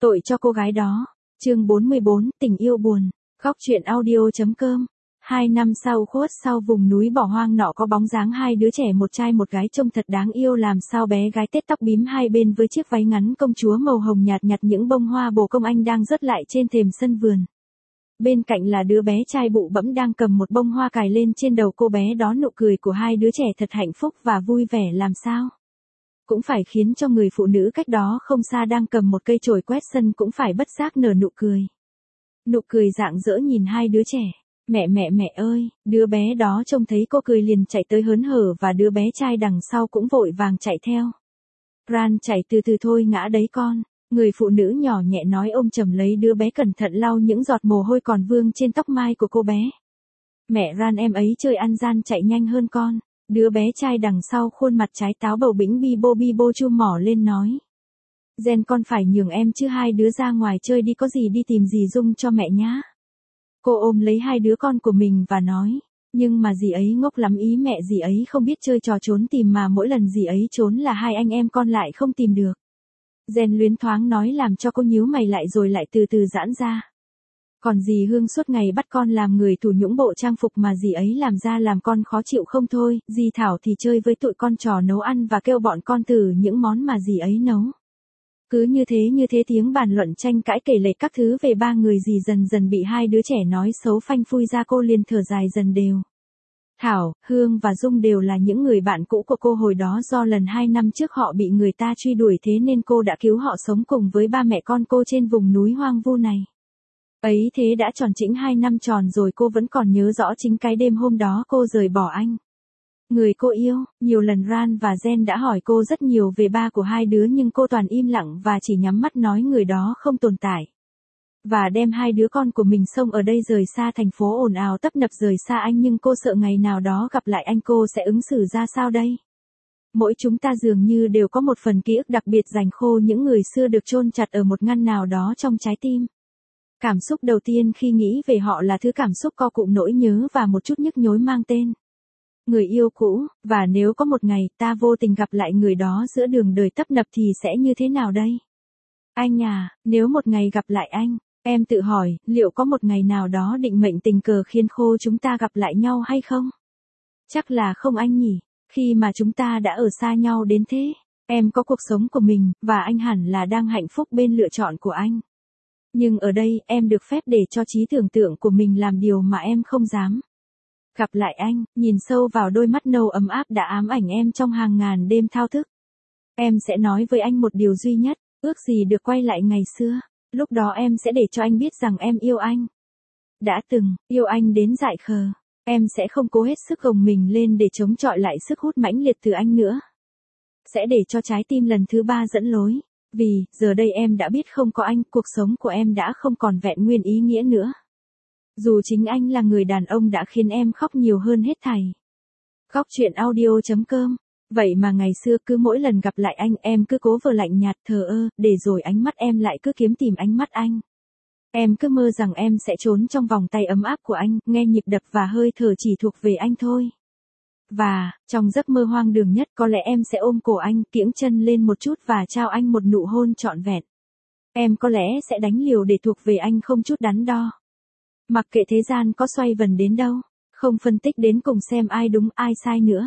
Tội cho cô gái đó. Chương 44, tình yêu buồn. Góc truyện audio.com. 2 năm sau khuất sau vùng núi bỏ hoang nọ có bóng dáng hai đứa trẻ, một trai một gái trông thật đáng yêu làm sao. Bé gái tết tóc bím hai bên với chiếc váy ngắn công chúa màu hồng nhạt nhặt những bông hoa bồ công anh đang rớt lại trên thềm sân vườn. Bên cạnh là đứa bé trai bụ bẫm đang cầm một bông hoa cài lên trên đầu cô bé đó. Nụ cười của hai đứa trẻ thật hạnh phúc và vui vẻ làm sao. Cũng phải khiến cho người phụ nữ cách đó không xa đang cầm một cây chổi quét sân cũng phải bất giác nở nụ cười. Nụ cười rạng rỡ nhìn hai đứa trẻ. Mẹ ơi, đứa bé đó trông thấy cô cười liền chạy tới hớn hở và đứa bé trai đằng sau cũng vội vàng chạy theo. Ran chạy từ từ thôi ngã đấy con. Người phụ nữ nhỏ nhẹ nói ôm chầm lấy đứa bé cẩn thận lau những giọt mồ hôi còn vương trên tóc mai của cô bé. Mẹ Ran em ấy chơi ăn gian chạy nhanh hơn con. Đứa bé trai đằng sau khuôn mặt trái táo bầu bĩnh bi bô chu mỏ lên nói. Gen con phải nhường em chứ, hai đứa ra ngoài chơi đi, có gì đi tìm dì Dung cho mẹ nhá. Cô ôm lấy hai đứa con của mình và nói. Nhưng mà dì ấy ngốc lắm ý mẹ, dì ấy không biết chơi trò trốn tìm mà mỗi lần dì ấy trốn là hai anh em con lại không tìm được. Gen luyến thoáng nói làm cho cô nhíu mày lại rồi lại từ từ giãn ra. Còn dì Hương suốt ngày bắt con làm người thủ nhũng bộ trang phục mà dì ấy làm ra làm con khó chịu không thôi. Dì Thảo thì chơi với tụi con trò nấu ăn và kêu bọn con thử những món mà dì ấy nấu. Cứ như thế tiếng bàn luận tranh cãi kể lể các thứ về ba người dì dần dần bị hai đứa trẻ nói xấu phanh phui ra. Cô liền thở dài dần đều. Thảo, Hương và Dung đều là những người bạn cũ của cô hồi đó, do lần 2 năm trước họ bị người ta truy đuổi thế nên cô đã cứu họ sống cùng với ba mẹ con cô trên vùng núi hoang vu này. Ấy thế đã tròn chỉnh 2 năm tròn rồi cô vẫn còn nhớ rõ chính cái đêm hôm đó cô rời bỏ anh. Người cô yêu. Nhiều lần Ran và Gen đã hỏi cô rất nhiều về ba của hai đứa nhưng cô toàn im lặng và chỉ nhắm mắt nói người đó không tồn tại. Và đem hai đứa con của mình xông ở đây rời xa thành phố ồn ào tấp nập rời xa anh, nhưng cô sợ ngày nào đó gặp lại anh cô sẽ ứng xử ra sao đây? Mỗi chúng ta dường như đều có một phần ký ức đặc biệt dành khô những người xưa được chôn chặt ở một ngăn nào đó trong trái tim. Cảm xúc đầu tiên khi nghĩ về họ là thứ cảm xúc co cụm nỗi nhớ và một chút nhức nhối mang tên người yêu cũ. Và nếu có một ngày ta vô tình gặp lại người đó giữa đường đời tấp nập thì sẽ như thế nào đây? Anh à, nếu một ngày gặp lại anh, em tự hỏi, liệu có một ngày nào đó định mệnh tình cờ khiến khô chúng ta gặp lại nhau hay không? Chắc là không anh nhỉ, khi mà chúng ta đã ở xa nhau đến thế. Em có cuộc sống của mình, và anh hẳn là đang hạnh phúc bên lựa chọn của anh. Nhưng ở đây, em được phép để cho trí tưởng tượng của mình làm điều mà em không dám. Gặp lại anh, nhìn sâu vào đôi mắt nâu ấm áp đã ám ảnh em trong hàng ngàn đêm thao thức. Em sẽ nói với anh một điều duy nhất, ước gì được quay lại ngày xưa. Lúc đó em sẽ để cho anh biết rằng em yêu anh. Đã từng, yêu anh đến dại khờ. Em sẽ không cố hết sức gồng mình lên để chống chọi lại sức hút mãnh liệt từ anh nữa. Sẽ để cho trái tim lần thứ 3 dẫn lối. Vì, giờ đây em đã biết không có anh, cuộc sống của em đã không còn vẹn nguyên ý nghĩa nữa. Dù chính anh là người đàn ông đã khiến em khóc nhiều hơn hết thảy. Góc truyện audio.com. Vậy mà ngày xưa cứ mỗi lần gặp lại anh em cứ cố vờ lạnh nhạt thờ ơ, để rồi ánh mắt em lại cứ kiếm tìm ánh mắt anh. Em cứ mơ rằng em sẽ trốn trong vòng tay ấm áp của anh, nghe nhịp đập và hơi thở chỉ thuộc về anh thôi. Và, trong giấc mơ hoang đường nhất có lẽ em sẽ ôm cổ anh, kiễng chân lên một chút và trao anh một nụ hôn trọn vẹn. Em có lẽ sẽ đánh liều để thuộc về anh không chút đắn đo. Mặc kệ thế gian có xoay vần đến đâu, không phân tích đến cùng xem ai đúng ai sai nữa.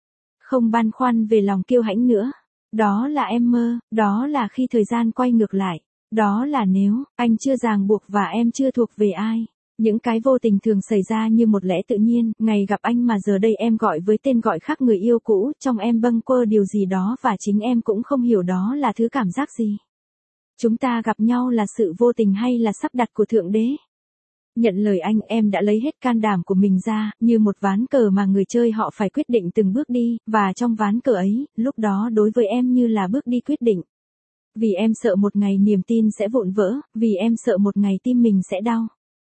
Không băn khoăn về lòng kiêu hãnh nữa. Đó là em mơ, đó là khi thời gian quay ngược lại. Đó là nếu anh chưa ràng buộc và em chưa thuộc về ai. Những cái vô tình thường xảy ra như một lẽ tự nhiên, ngày gặp anh mà giờ đây em gọi với tên gọi khác người yêu cũ, trong em bâng quơ điều gì đó và chính em cũng không hiểu đó là thứ cảm giác gì. Chúng ta gặp nhau là sự vô tình hay là sắp đặt của Thượng Đế? Nhận lời anh, em đã lấy hết can đảm của mình ra, như một ván cờ mà người chơi họ phải quyết định từng bước đi, và trong ván cờ ấy, lúc đó đối với em như là bước đi quyết định. Vì em sợ một ngày niềm tin sẽ vụn vỡ, vì em sợ một ngày tim mình sẽ đau.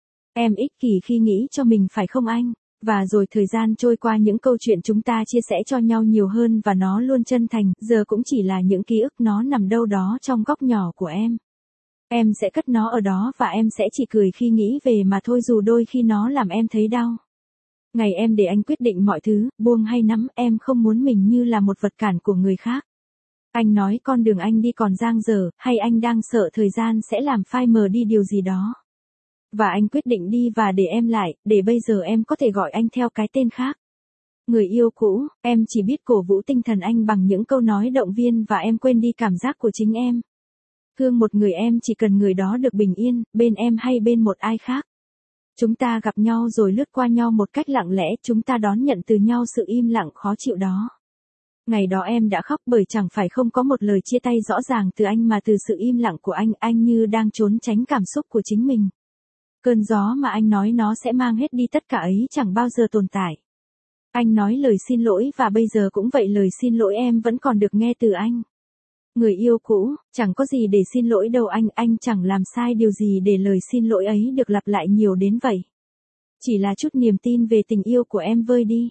Em ích kỷ khi nghĩ cho mình phải không anh? Và rồi thời gian trôi qua, những câu chuyện chúng ta chia sẻ cho nhau nhiều hơn và nó luôn chân thành, giờ cũng chỉ là những ký ức, nó nằm đâu đó trong góc nhỏ của em. Em sẽ cất nó ở đó và em sẽ chỉ cười khi nghĩ về mà thôi, dù đôi khi nó làm em thấy đau. Ngày em để anh quyết định mọi thứ, buông hay nắm, em không muốn mình như là một vật cản của người khác. Anh nói con đường anh đi còn dang dở, hay anh đang sợ thời gian sẽ làm phai mờ đi điều gì đó. Và anh quyết định đi và để em lại, để bây giờ em có thể gọi anh theo cái tên khác. Người yêu cũ, em chỉ biết cổ vũ tinh thần anh bằng những câu nói động viên và em quên đi cảm giác của chính em. Thương một người em chỉ cần người đó được bình yên, bên em hay bên một ai khác. Chúng ta gặp nhau rồi lướt qua nhau một cách lặng lẽ, chúng ta đón nhận từ nhau sự im lặng khó chịu đó. Ngày đó em đã khóc bởi chẳng phải không có một lời chia tay rõ ràng từ anh mà từ sự im lặng của anh như đang trốn tránh cảm xúc của chính mình. Cơn gió mà anh nói nó sẽ mang hết đi tất cả ấy chẳng bao giờ tồn tại. Anh nói lời xin lỗi và bây giờ cũng vậy, lời xin lỗi em vẫn còn được nghe từ anh. Người yêu cũ, chẳng có gì để xin lỗi đâu anh chẳng làm sai điều gì để lời xin lỗi ấy được lặp lại nhiều đến vậy. Chỉ là chút niềm tin về tình yêu của em vơi đi.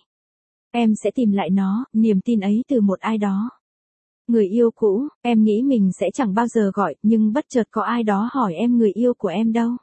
Em sẽ tìm lại nó, niềm tin ấy từ một ai đó. Người yêu cũ, em nghĩ mình sẽ chẳng bao giờ gọi, nhưng bất chợt có ai đó hỏi em người yêu của em đâu.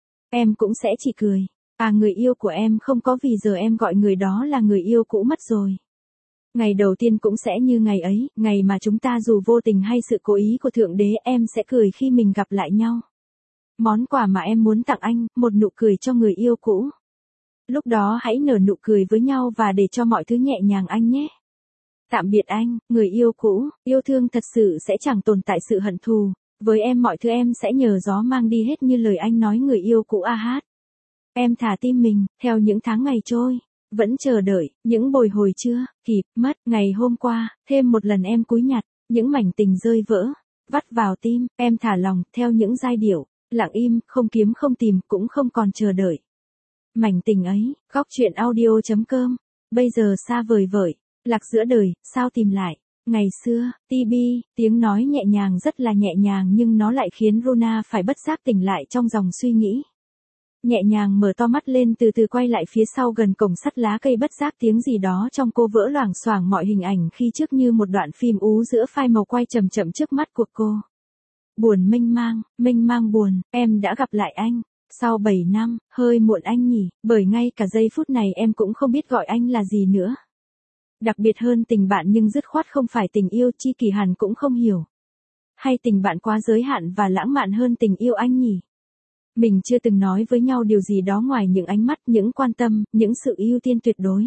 Em cũng sẽ chỉ cười. À, người yêu của em không có, vì giờ em gọi người đó là người yêu cũ mất rồi. Ngày đầu tiên cũng sẽ như ngày ấy, ngày mà chúng ta dù vô tình hay sự cố ý của Thượng Đế, em sẽ cười khi mình gặp lại nhau. Món quà mà em muốn tặng anh, một nụ cười cho người yêu cũ. Lúc đó hãy nở nụ cười với nhau và để cho mọi thứ nhẹ nhàng anh nhé. Tạm biệt anh, người yêu cũ, yêu thương thật sự sẽ chẳng tồn tại sự hận thù. Với em mọi thứ em sẽ nhờ gió mang đi hết như lời anh nói, người yêu cũ a hát. Em thả tim mình, theo những tháng ngày trôi. Vẫn chờ đợi, những bồi hồi chưa, kịp, mất, ngày hôm qua, thêm một lần em cúi nhặt, những mảnh tình rơi vỡ, vắt vào tim, em thả lòng, theo những giai điệu, lặng im, không kiếm không tìm, cũng không còn chờ đợi. Mảnh tình ấy, góc chuyện audio.com, bây giờ xa vời vợi, lạc giữa đời, sao tìm lại. Ngày xưa, TB, tiếng nói nhẹ nhàng rất là nhẹ nhàng nhưng nó lại khiến Runa phải bất giác tỉnh lại trong dòng suy nghĩ. Nhẹ nhàng mở to mắt lên, từ từ quay lại phía sau gần cổng sắt lá cây, bất giác tiếng gì đó trong cô vỡ loảng xoảng mọi hình ảnh khi trước như một đoạn phim ú giữa phai màu quay chậm chậm trước mắt của cô. Buồn mênh mang buồn, em đã gặp lại anh. Sau 7 năm, hơi muộn anh nhỉ, bởi ngay cả giây phút này em cũng không biết gọi anh là gì nữa. Đặc biệt hơn tình bạn nhưng dứt khoát không phải tình yêu, Chi Kỳ hẳn cũng không hiểu. Hay tình bạn quá giới hạn và lãng mạn hơn tình yêu anh nhỉ? Mình chưa từng nói với nhau điều gì đó ngoài những ánh mắt, những quan tâm, những sự ưu tiên tuyệt đối.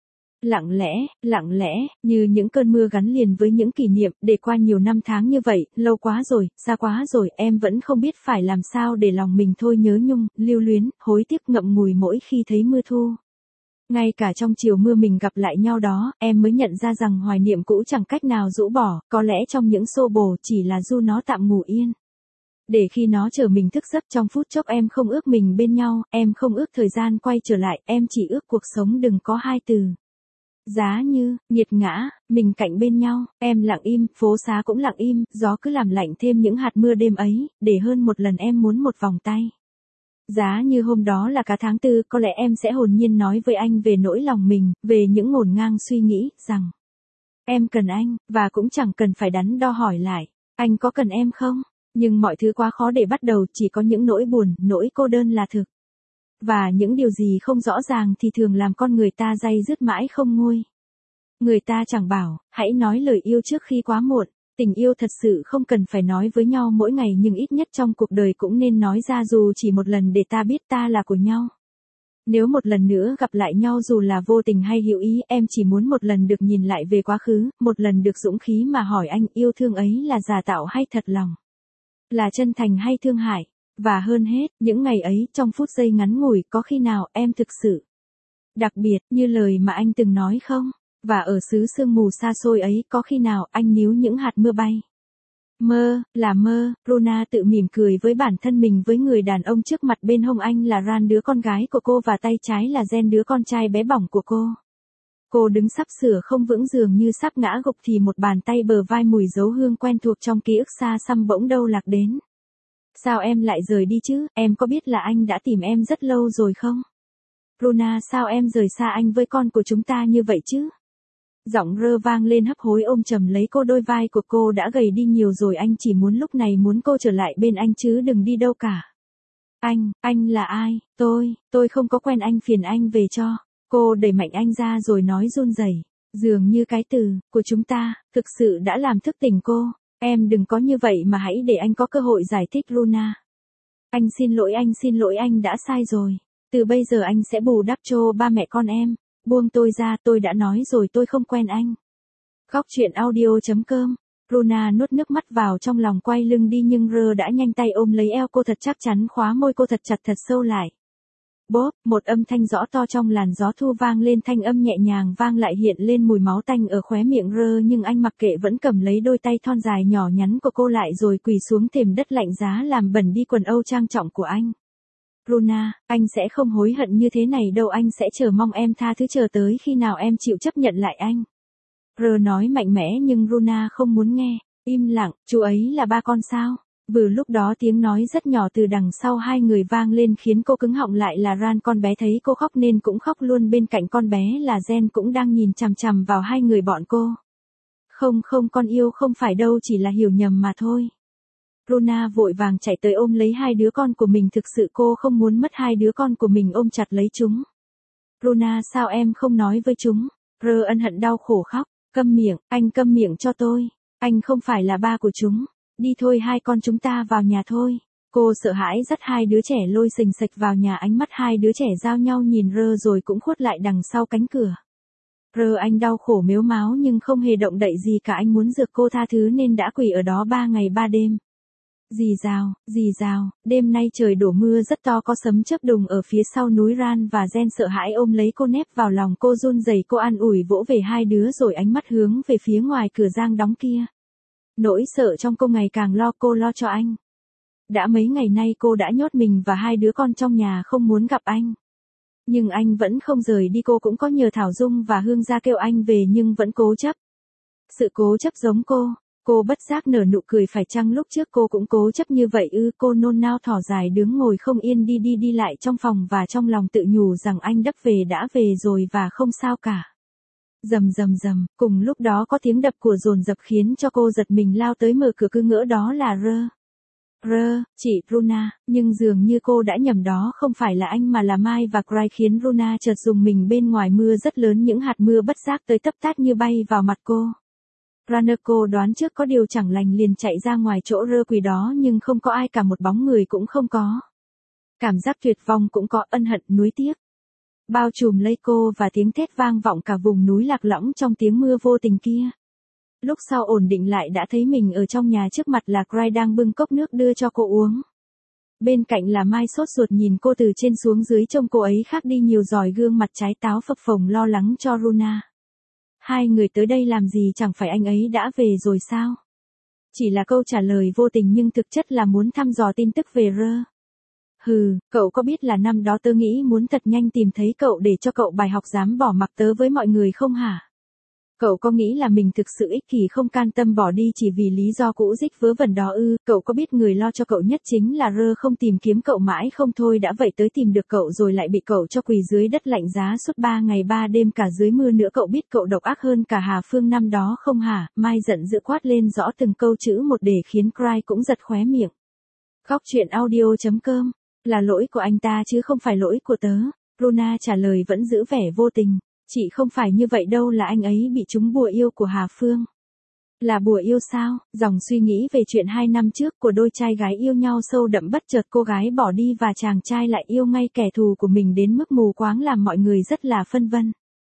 Lặng lẽ, như những cơn mưa gắn liền với những kỷ niệm, để qua nhiều năm tháng như vậy, lâu quá rồi, xa quá rồi, em vẫn không biết phải làm sao để lòng mình thôi nhớ nhung, lưu luyến, hối tiếc ngậm ngùi mỗi khi thấy mưa thu. Ngay cả trong chiều mưa mình gặp lại nhau đó, em mới nhận ra rằng hoài niệm cũ chẳng cách nào rũ bỏ, có lẽ trong những xô bồ chỉ là du nó tạm ngủ yên. Để khi nó chờ mình thức giấc trong phút chốc, em không ước mình bên nhau, em không ước thời gian quay trở lại, em chỉ ước cuộc sống đừng có hai từ. Giá như, nghiệt ngã, mình cạnh bên nhau, em lặng im, phố xá cũng lặng im, gió cứ làm lạnh thêm những hạt mưa đêm ấy, để hơn một lần em muốn một vòng tay. Giá như hôm đó là cả tháng tư, có lẽ em sẽ hồn nhiên nói với anh về nỗi lòng mình, về những ngổn ngang suy nghĩ, rằng em cần anh, và cũng chẳng cần phải đắn đo hỏi lại, anh có cần em không? Nhưng mọi thứ quá khó để bắt đầu, chỉ có những nỗi buồn, nỗi cô đơn là thực. Và những điều gì không rõ ràng thì thường làm con người ta day dứt mãi không nguôi. Người ta chẳng bảo, hãy nói lời yêu trước khi quá muộn. Tình yêu thật sự không cần phải nói với nhau mỗi ngày, nhưng ít nhất trong cuộc đời cũng nên nói ra dù chỉ một lần để ta biết ta là của nhau. Nếu một lần nữa gặp lại nhau dù là vô tình hay hữu ý, em chỉ muốn một lần được nhìn lại về quá khứ, một lần được dũng khí mà hỏi anh yêu thương ấy là giả tạo hay thật lòng. Là chân thành hay thương hại. Và hơn hết, những ngày ấy, trong phút giây ngắn ngủi, có khi nào em thực sự đặc biệt như lời mà anh từng nói không? Và ở xứ sương mù xa xôi ấy, có khi nào anh níu những hạt mưa bay? Mơ, là mơ, Runa tự mỉm cười với bản thân mình, với người đàn ông trước mặt bên hông anh là Ran, đứa con gái của cô, và tay trái là Jen, đứa con trai bé bỏng của cô. Cô đứng sắp sửa không vững, dường như sắp ngã gục, thì một bàn tay bờ vai mùi dấu hương quen thuộc trong ký ức xa xăm bỗng đâu lạc đến. Sao em lại rời đi chứ, em có biết là anh đã tìm em rất lâu rồi không? Runa, sao em rời xa anh với con của chúng ta như vậy chứ? Giọng Rơ vang lên hấp hối ôm chầm lấy cô, đôi vai của cô đã gầy đi nhiều rồi, anh chỉ muốn lúc này muốn cô trở lại bên anh chứ đừng đi đâu cả. Anh là ai? Tôi không có quen anh, phiền anh về cho. Cô đẩy mạnh anh ra rồi nói run rẩy. Dường như cái từ của chúng ta thực sự đã làm thức tỉnh cô. Em đừng có như vậy mà hãy để anh có cơ hội giải thích Luna. Anh xin lỗi anh đã sai rồi. Từ bây giờ anh sẽ bù đắp cho ba mẹ con em. Buông tôi ra, tôi đã nói rồi tôi không quen anh. Khóc chuyện audio.com. Luna nuốt nước mắt vào trong lòng quay lưng đi nhưng Rơ đã nhanh tay ôm lấy eo cô thật chắc chắn khóa môi cô thật chặt thật sâu lại. Bốp, một âm thanh rõ to trong làn gió thu vang lên, thanh âm nhẹ nhàng vang lại hiện lên mùi máu tanh ở khóe miệng Rơ nhưng anh mặc kệ vẫn cầm lấy đôi tay thon dài nhỏ nhắn của cô lại rồi quỳ xuống thềm đất lạnh giá làm bẩn đi quần âu trang trọng của anh. Luna, anh sẽ không hối hận như thế này đâu, anh sẽ chờ mong em tha thứ chờ tới khi nào em chịu chấp nhận lại anh. Rơ nói mạnh mẽ nhưng Luna không muốn nghe, im lặng, chú ấy là ba con sao? Vừa lúc đó tiếng nói rất nhỏ từ đằng sau hai người vang lên khiến cô cứng họng lại là Ran, con bé thấy cô khóc nên cũng khóc luôn, bên cạnh con bé là Jen cũng đang nhìn chằm chằm vào hai người bọn cô. Không con yêu không phải đâu, chỉ là hiểu nhầm mà thôi. Luna vội vàng chạy tới ôm lấy hai đứa con của mình, thực sự cô không muốn mất hai đứa con của mình, ôm chặt lấy chúng. Luna, sao em không nói với chúng? Rơ ân hận đau khổ khóc, câm miệng, anh câm miệng cho tôi, anh không phải là ba của chúng. Đi thôi, hai con chúng ta vào nhà thôi. Cô sợ hãi dắt hai đứa trẻ lôi xình xịch vào nhà, ánh mắt hai đứa trẻ giao nhau nhìn Rơ rồi cũng khuất lại đằng sau cánh cửa. Rơ anh đau khổ mếu máo nhưng không hề động đậy gì cả, anh muốn dược cô tha thứ nên đã quỳ ở đó 3 ngày 3 đêm. Rì rào, đêm nay trời đổ mưa rất to, có sấm chớp đùng ở phía sau núi. Ran và Jen sợ hãi ôm lấy cô nép vào lòng cô, run rẩy cô an ủi vỗ về hai đứa rồi ánh mắt hướng về phía ngoài cửa giang đóng kia. Nỗi sợ trong cô ngày càng lo, cô lo cho anh. Đã mấy ngày nay cô đã nhốt mình và hai đứa con trong nhà không muốn gặp anh. Nhưng anh vẫn không rời đi, cô cũng có nhờ Thảo Dung và Hương ra kêu anh về nhưng vẫn cố chấp. Sự cố chấp giống cô bất giác nở nụ cười, phải chăng lúc trước cô cũng cố chấp như vậy ư? Cô nôn nao thỏ dài đứng ngồi không yên đi lại trong phòng và trong lòng tự nhủ rằng anh đắp về đã về rồi và không sao cả. Rầm, cùng lúc đó có tiếng đập của dồn dập khiến cho cô giật mình lao tới mở cửa, cứ ngỡ đó là Rơ, chị Luna, nhưng dường như cô đã nhầm, đó không phải là anh mà là Mai và Cry, khiến Luna chợt rùng mình. Bên ngoài mưa rất lớn, những hạt mưa bất giác tới tấp tát như bay vào mặt cô. Runner, cô đoán trước có điều chẳng lành liền chạy ra ngoài chỗ Rơ quỳ đó nhưng không có ai cả, một bóng người cũng không có. Cảm giác tuyệt vọng cũng có, ân hận, nuối tiếc bao trùm lấy cô và tiếng thét vang vọng cả vùng núi lạc lõng trong tiếng mưa vô tình kia. Lúc sau ổn định lại đã thấy mình ở trong nhà, trước mặt là Cry đang bưng cốc nước đưa cho cô uống. Bên cạnh là Mai sốt ruột nhìn cô từ trên xuống dưới, trông cô ấy khác đi nhiều rồi, gương mặt trái táo phập phồng lo lắng cho Luna. Hai người tới đây làm gì, chẳng phải anh ấy đã về rồi sao? Chỉ là câu trả lời vô tình nhưng thực chất là muốn thăm dò tin tức về Rơ. Hừ, cậu có biết là năm đó tớ nghĩ muốn thật nhanh tìm thấy cậu để cho cậu bài học dám bỏ mặc tớ với mọi người không hả? Cậu có nghĩ là mình thực sự ích kỷ không can tâm bỏ đi chỉ vì lý do cũ dích vớ vẩn đó ư? Cậu có biết người lo cho cậu nhất chính là Rơ không tìm kiếm cậu mãi không thôi đã vậy tới tìm được cậu rồi lại bị cậu cho quỳ dưới đất lạnh giá suốt 3 ngày 3 đêm cả dưới mưa nữa. Cậu biết cậu độc ác hơn cả Hà Phương năm đó không hả? Mai giận dữ quát lên rõ từng câu chữ một để khiến Cry cũng giật khóe miệng. Khóc chuyện audio.com. Là lỗi của anh ta chứ không phải lỗi của tớ. Luna trả lời vẫn giữ vẻ vô tình. Chị không phải như vậy đâu, là anh ấy bị trúng bùa yêu của Hà Phương. Là bùa yêu sao? Dòng suy nghĩ về chuyện 2 năm trước của đôi trai gái yêu nhau sâu đậm, bất chợt cô gái bỏ đi và chàng trai lại yêu ngay kẻ thù của mình đến mức mù quáng làm mọi người rất là phân vân.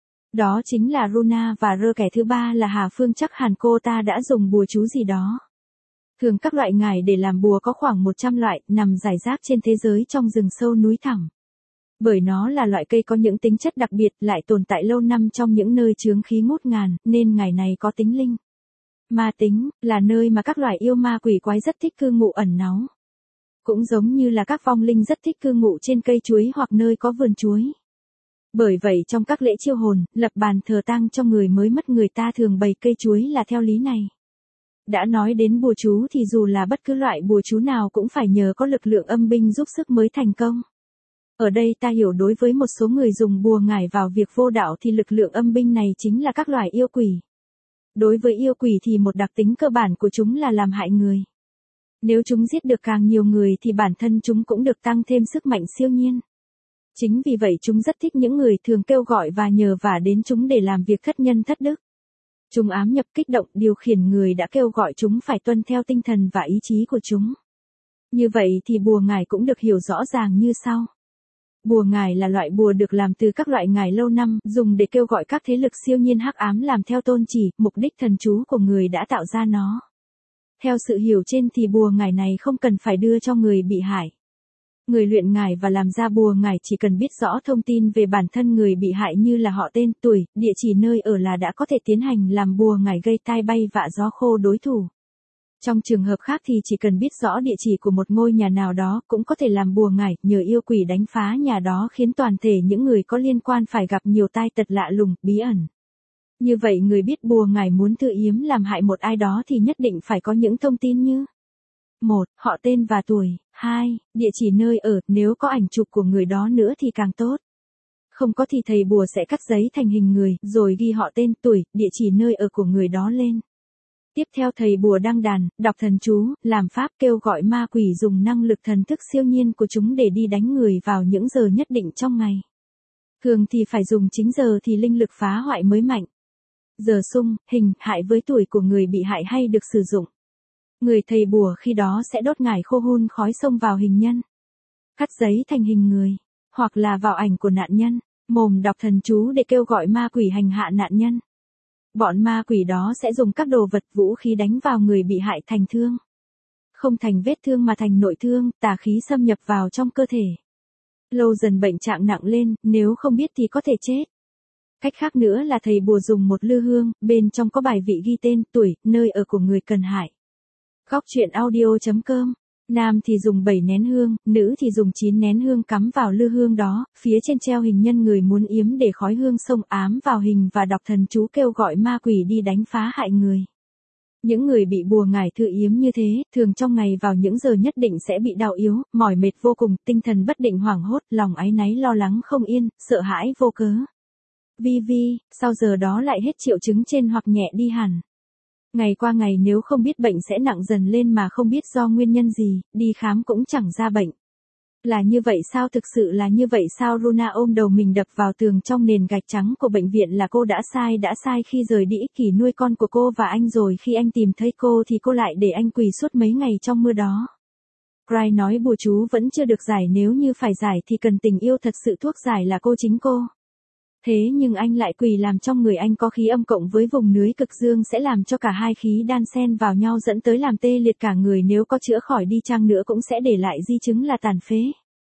Đó chính là Luna và Rơ, kẻ thứ ba là Hà Phương, chắc hẳn cô ta đã dùng bùa chú gì đó. Thường các loại ngải để làm bùa có khoảng 100 loại, nằm rải rác trên thế giới trong rừng sâu núi thẳm. Bởi nó là loại cây có những tính chất đặc biệt, lại tồn tại lâu năm trong những nơi chướng khí ngút ngàn, nên ngải này có tính linh. Ma tính, là nơi mà các loài yêu ma quỷ quái rất thích cư ngụ ẩn náu. Cũng giống như là các vong linh rất thích cư ngụ trên cây chuối hoặc nơi có vườn chuối. Bởi vậy trong các lễ chiêu hồn, lập bàn thờ tang cho người mới mất, người ta thường bày cây chuối là theo lý này. Đã nói đến bùa chú thì dù là bất cứ loại bùa chú nào cũng phải nhờ có lực lượng âm binh giúp sức mới thành công. Ở đây ta hiểu đối với một số người dùng bùa ngải vào việc vô đạo thì lực lượng âm binh này chính là các loài yêu quỷ. Đối với yêu quỷ thì một đặc tính cơ bản của chúng là làm hại người. Nếu chúng giết được càng nhiều người thì bản thân chúng cũng được tăng thêm sức mạnh siêu nhiên. Chính vì vậy chúng rất thích những người thường kêu gọi và nhờ vả đến chúng để làm việc thất nhân thất đức. Chúng ám nhập kích động điều khiển người đã kêu gọi chúng phải tuân theo tinh thần và ý chí của chúng. Như vậy thì bùa ngải cũng được hiểu rõ ràng như sau. Bùa ngải là loại bùa được làm từ các loại ngải lâu năm, dùng để kêu gọi các thế lực siêu nhiên hắc ám làm theo tôn chỉ, mục đích thần chú của người đã tạo ra nó. Theo sự hiểu trên thì bùa ngải này không cần phải đưa cho người bị hại. Người luyện ngải và làm ra bùa ngải chỉ cần biết rõ thông tin về bản thân người bị hại như là họ tên, tuổi, địa chỉ nơi ở là đã có thể tiến hành làm bùa ngải gây tai bay vạ gió khô đối thủ. Trong trường hợp khác thì chỉ cần biết rõ địa chỉ của một ngôi nhà nào đó cũng có thể làm bùa ngải, nhờ yêu quỷ đánh phá nhà đó khiến toàn thể những người có liên quan phải gặp nhiều tai tật lạ lùng, bí ẩn. Như vậy người biết bùa ngải muốn tự yếm làm hại một ai đó thì nhất định phải có những thông tin như 1. Họ tên và tuổi. 2. Địa chỉ nơi ở, nếu có ảnh chụp của người đó nữa thì càng tốt. Không có thì thầy bùa sẽ cắt giấy thành hình người, rồi ghi họ tên, tuổi, địa chỉ nơi ở của người đó lên. Tiếp theo thầy bùa đăng đàn, đọc thần chú, làm pháp kêu gọi ma quỷ dùng năng lực thần thức siêu nhiên của chúng để đi đánh người vào những giờ nhất định trong ngày. Thường thì phải dùng chính giờ thì linh lực phá hoại mới mạnh. Giờ xung, hình, hại với tuổi của người bị hại hay được sử dụng. Người thầy bùa khi đó sẽ đốt ngải khô hun khói xông vào hình nhân. Cắt giấy thành hình người, hoặc là vào ảnh của nạn nhân, mồm đọc thần chú để kêu gọi ma quỷ hành hạ nạn nhân. Bọn ma quỷ đó sẽ dùng các đồ vật vũ khí đánh vào người bị hại thành thương. Không thành vết thương mà thành nội thương, tà khí xâm nhập vào trong cơ thể. Lâu dần bệnh trạng nặng lên, nếu không biết thì có thể chết. Cách khác nữa là thầy bùa dùng một lư hương, bên trong có bài vị ghi tên, tuổi, nơi ở của người cần hại. Góc truyện audio.com. Nam thì dùng 7 nén hương, nữ thì dùng 9 nén hương cắm vào lư hương đó, phía trên treo hình nhân người muốn yếm để khói hương xông ám vào hình và đọc thần chú kêu gọi ma quỷ đi đánh phá hại người. Những người bị bùa ngải thự yếm như thế, thường trong ngày vào những giờ nhất định sẽ bị đau yếu, mỏi mệt vô cùng, tinh thần bất định hoảng hốt, lòng áy náy lo lắng không yên, sợ hãi vô cớ. Sau giờ đó lại hết triệu chứng trên hoặc nhẹ đi hẳn. Ngày qua ngày nếu không biết bệnh sẽ nặng dần lên mà không biết do nguyên nhân gì, đi khám cũng chẳng ra bệnh. Là như vậy sao, thực sự là như vậy sao? Runa ôm đầu mình đập vào tường trong nền gạch trắng của bệnh viện. Là cô đã sai khi rời đi ích kỷ nuôi con của cô và anh, rồi khi anh tìm thấy cô thì cô lại để anh quỳ suốt mấy ngày trong mưa đó. Cry nói bùa chú vẫn chưa được giải, nếu như phải giải thì cần tình yêu thật sự, thuốc giải là chính cô. Thế nhưng anh lại quỳ làm trong người anh có khí âm cộng với vùng núi cực dương sẽ làm cho cả hai khí đan xen vào nhau dẫn tới làm tê liệt cả người, nếu có chữa khỏi đi chăng nữa cũng sẽ để lại di chứng là tàn phế.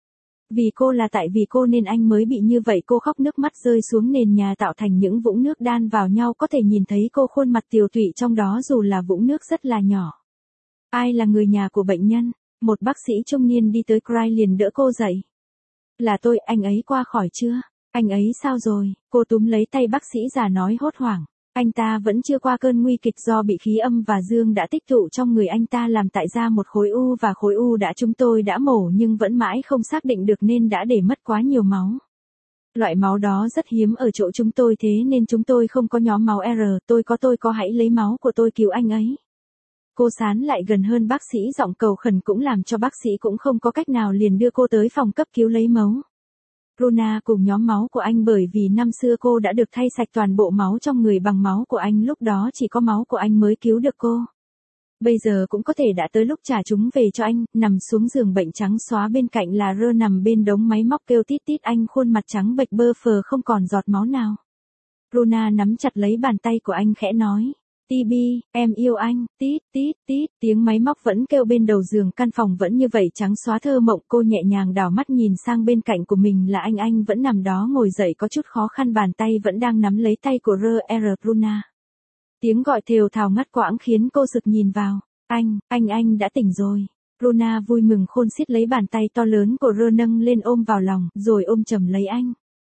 Tại vì cô nên anh mới bị như vậy. Cô khóc nước mắt rơi xuống nền nhà tạo thành những vũng nước đan vào nhau, có thể nhìn thấy cô khuôn mặt tiều tụy trong đó dù là vũng nước rất là nhỏ. Ai là người nhà của bệnh nhân? Một bác sĩ trung niên đi tới, Cry liền đỡ cô dậy. Là tôi, anh ấy qua khỏi chưa? Anh ấy sao rồi? Cô túm lấy tay bác sĩ già nói hốt hoảng. Anh ta vẫn chưa qua cơn nguy kịch do bị khí âm và dương đã tích tụ trong người anh ta làm tại ra một khối u, và khối u chúng tôi đã mổ nhưng vẫn mãi không xác định được nên đã để mất quá nhiều máu. Loại máu đó rất hiếm ở chỗ chúng tôi, thế nên chúng tôi không có nhóm máu R, tôi có hãy lấy máu của tôi cứu anh ấy. Cô sán lại gần hơn bác sĩ, giọng cầu khẩn cũng làm cho bác sĩ cũng không có cách nào, liền đưa cô tới phòng cấp cứu lấy máu. Runa cùng nhóm máu của anh, bởi vì năm xưa cô đã được thay sạch toàn bộ máu trong người bằng máu của anh, lúc đó chỉ có máu của anh mới cứu được cô. Bây giờ cũng có thể đã tới lúc trả chúng về cho anh. Nằm xuống giường bệnh trắng xóa bên cạnh là Rơ nằm bên đống máy móc kêu tít tít, anh khuôn mặt trắng bệch bơ phờ không còn giọt máu nào. Runa nắm chặt lấy bàn tay của anh khẽ nói. Tibi, em yêu anh, tít tít tít, tiếng máy móc vẫn kêu bên đầu giường, căn phòng vẫn như vậy trắng xóa thơ mộng. Cô nhẹ nhàng đảo mắt nhìn sang bên cạnh của mình là anh vẫn nằm đó ngồi dậy có chút khó khăn, bàn tay vẫn đang nắm lấy tay của Runa. Tiếng gọi thều thào ngắt quãng khiến cô sực nhìn vào. Anh đã tỉnh rồi. Runa vui mừng khôn xiết lấy bàn tay to lớn của nâng lên ôm vào lòng, rồi ôm chầm lấy anh.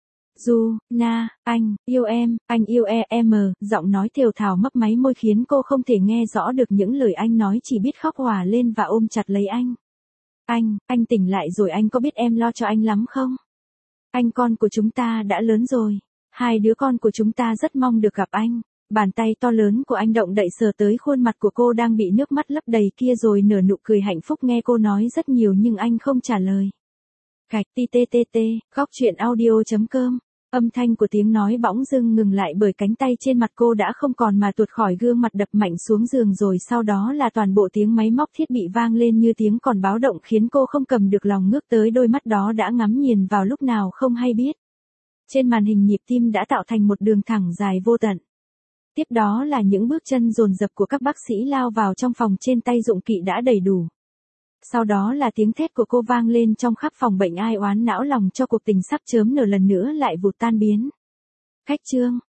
Anh yêu em, giọng nói thều thào mấp máy môi khiến cô không thể nghe rõ được những lời anh nói, chỉ biết khóc òa lên và ôm chặt lấy anh. Anh tỉnh lại rồi, anh có biết em lo cho anh lắm không? Con của chúng ta đã lớn rồi. 2 đứa con của chúng ta rất mong được gặp anh. Bàn tay to lớn của anh động đậy sờ tới khuôn mặt của cô đang bị nước mắt lấp đầy kia, rồi nở nụ cười hạnh phúc. Nghe cô nói rất nhiều nhưng anh không trả lời. Gạch TTTT, góc chuyện audio.com. Âm thanh của tiếng nói bỗng dưng ngừng lại bởi cánh tay trên mặt cô đã không còn mà tuột khỏi gương mặt đập mạnh xuống giường, rồi sau đó là toàn bộ tiếng máy móc thiết bị vang lên như tiếng còi báo động, khiến cô không cầm được lòng ngước tới đôi mắt đó đã ngắm nhìn vào lúc nào không hay biết. Trên màn hình nhịp tim đã tạo thành một đường thẳng dài vô tận. Tiếp đó là những bước chân dồn dập của các bác sĩ lao vào trong phòng, trên tay dụng cụ đã đầy đủ. Sau đó là tiếng thét của cô vang lên trong khắp phòng bệnh, ai oán não lòng cho cuộc tình sắp chớm nở lần nữa lại vụt tan biến. Khách chương.